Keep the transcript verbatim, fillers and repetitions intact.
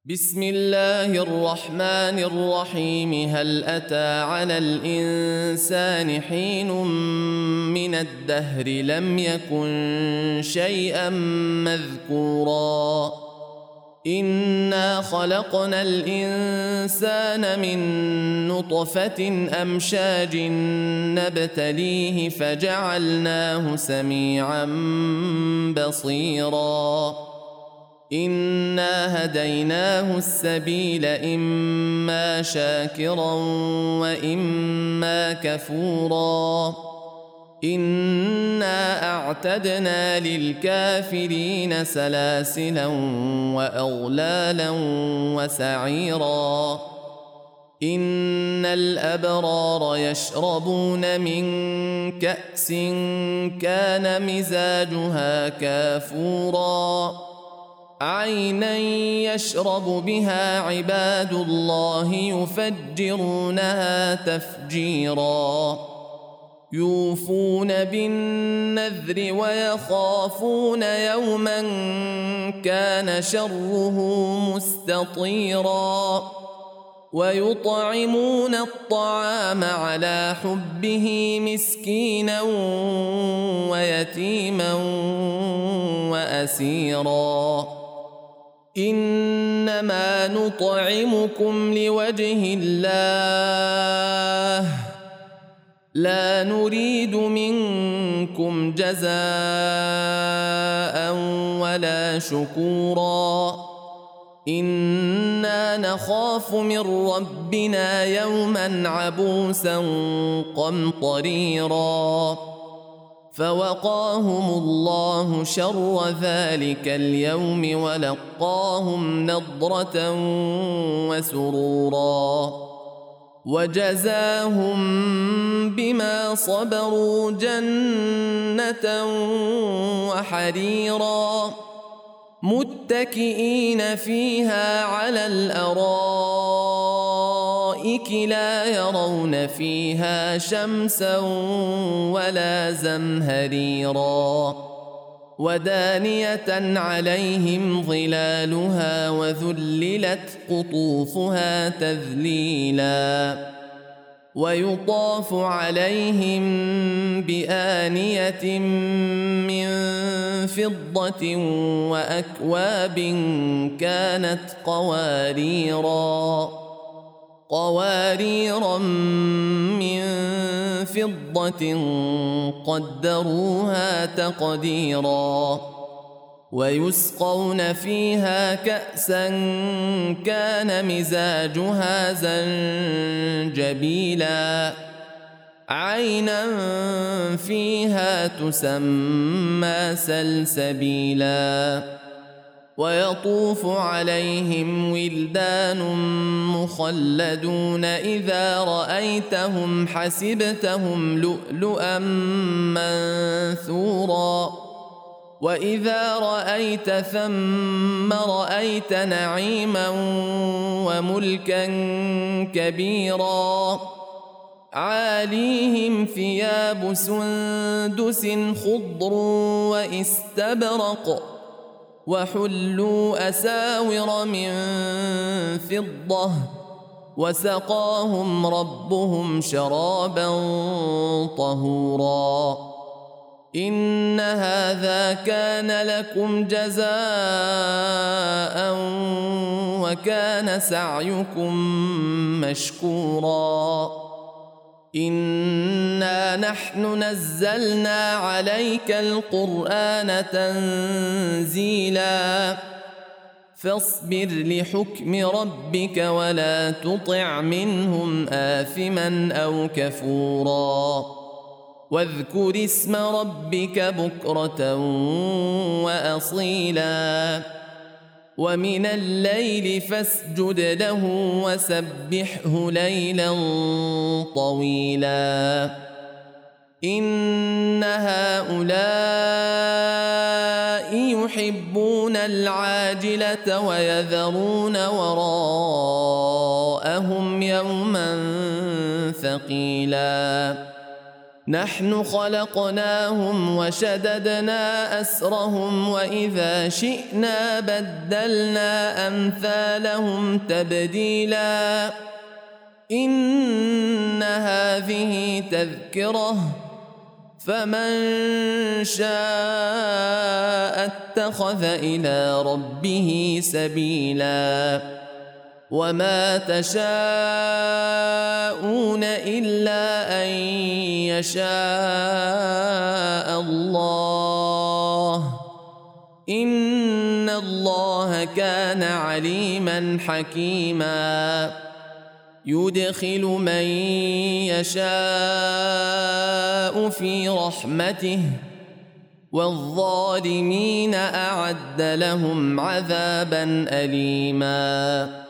بسم الله الرحمن الرحيم. هل أتى على الإنسان حين من الدهر لم يكن شيئا مذكورا إنا خلقنا الإنسان من نطفة أمشاج نبتليه فجعلناه سميعا بصيرا إنا هديناه السبيل إما شاكرا وإما كفورا إنا أعتدنا للكافرين سلاسلا وأغلالا وسعيرا إن الأبرار يشربون من كأس كان مزاجها كافورا عينا يشرب بها عباد الله يفجرونها تفجيرا يوفون بالنذر ويخافون يوما كان شره مستطيرا ويطعمون الطعام على حبه مسكينا ويتيما وأسيرا إنما نطعمكم لوجه الله لا نريد منكم جزاء ولا شكورا إنا نخاف من ربنا يوما عبوسا قمطريرا فوقاهم الله شر ذلك اليوم ولقاهم نضرة وسرورا وجزاهم بما صبروا جنة وحريرا متكئين فيها على الأرائك لا يرون فيها شمسا ولا زمهريرا ودانية عليهم ظلالها وذللت قطوفها تذليلا ويطاف عليهم بآنية من فضة وأكواب كانت قواريرا قواريرا من فضة قدروها تقديرا ويسقون فيها كأسا كان مزاجها زنجبيلا عينا فيها تسمى سلسبيلا ويطوف عليهم ولدان مخلدون إذا رأيتهم حسبتهم لؤلؤا منثورا وإذا رأيت ثم رأيت نعيما وملكا كبيرا عاليهم ثياب سندس خضر واستبرق وحلوا أساور من فضة وسقاهم ربهم شرابا طهورا إن هذا كان لكم جزاء وكان سعيكم مشكورا إنا نحن نزلنا عليك القرآن تنزيلا فاصبر لحكم ربك ولا تطع منهم آثما أو كفورا واذكر اسم ربك بكرة وأصيلا ومن الليل فاسجد له وسبحه ليلا طويلا إن هؤلاء يحبون العاجلة ويذرون وراءهم يوما ثقيلا نحن خلقناهم وشددنا أسرهم وإذا شئنا بدلنا أمثالهم تبديلا إن هذه تذكرة فمن شاء اتخذ إلى ربه سبيلا وما تشاءون إلا أن يشاء الله إن الله كان عليما حكيما يدخل من يشاء في رحمته والظالمين أعد لهم عذابا أليما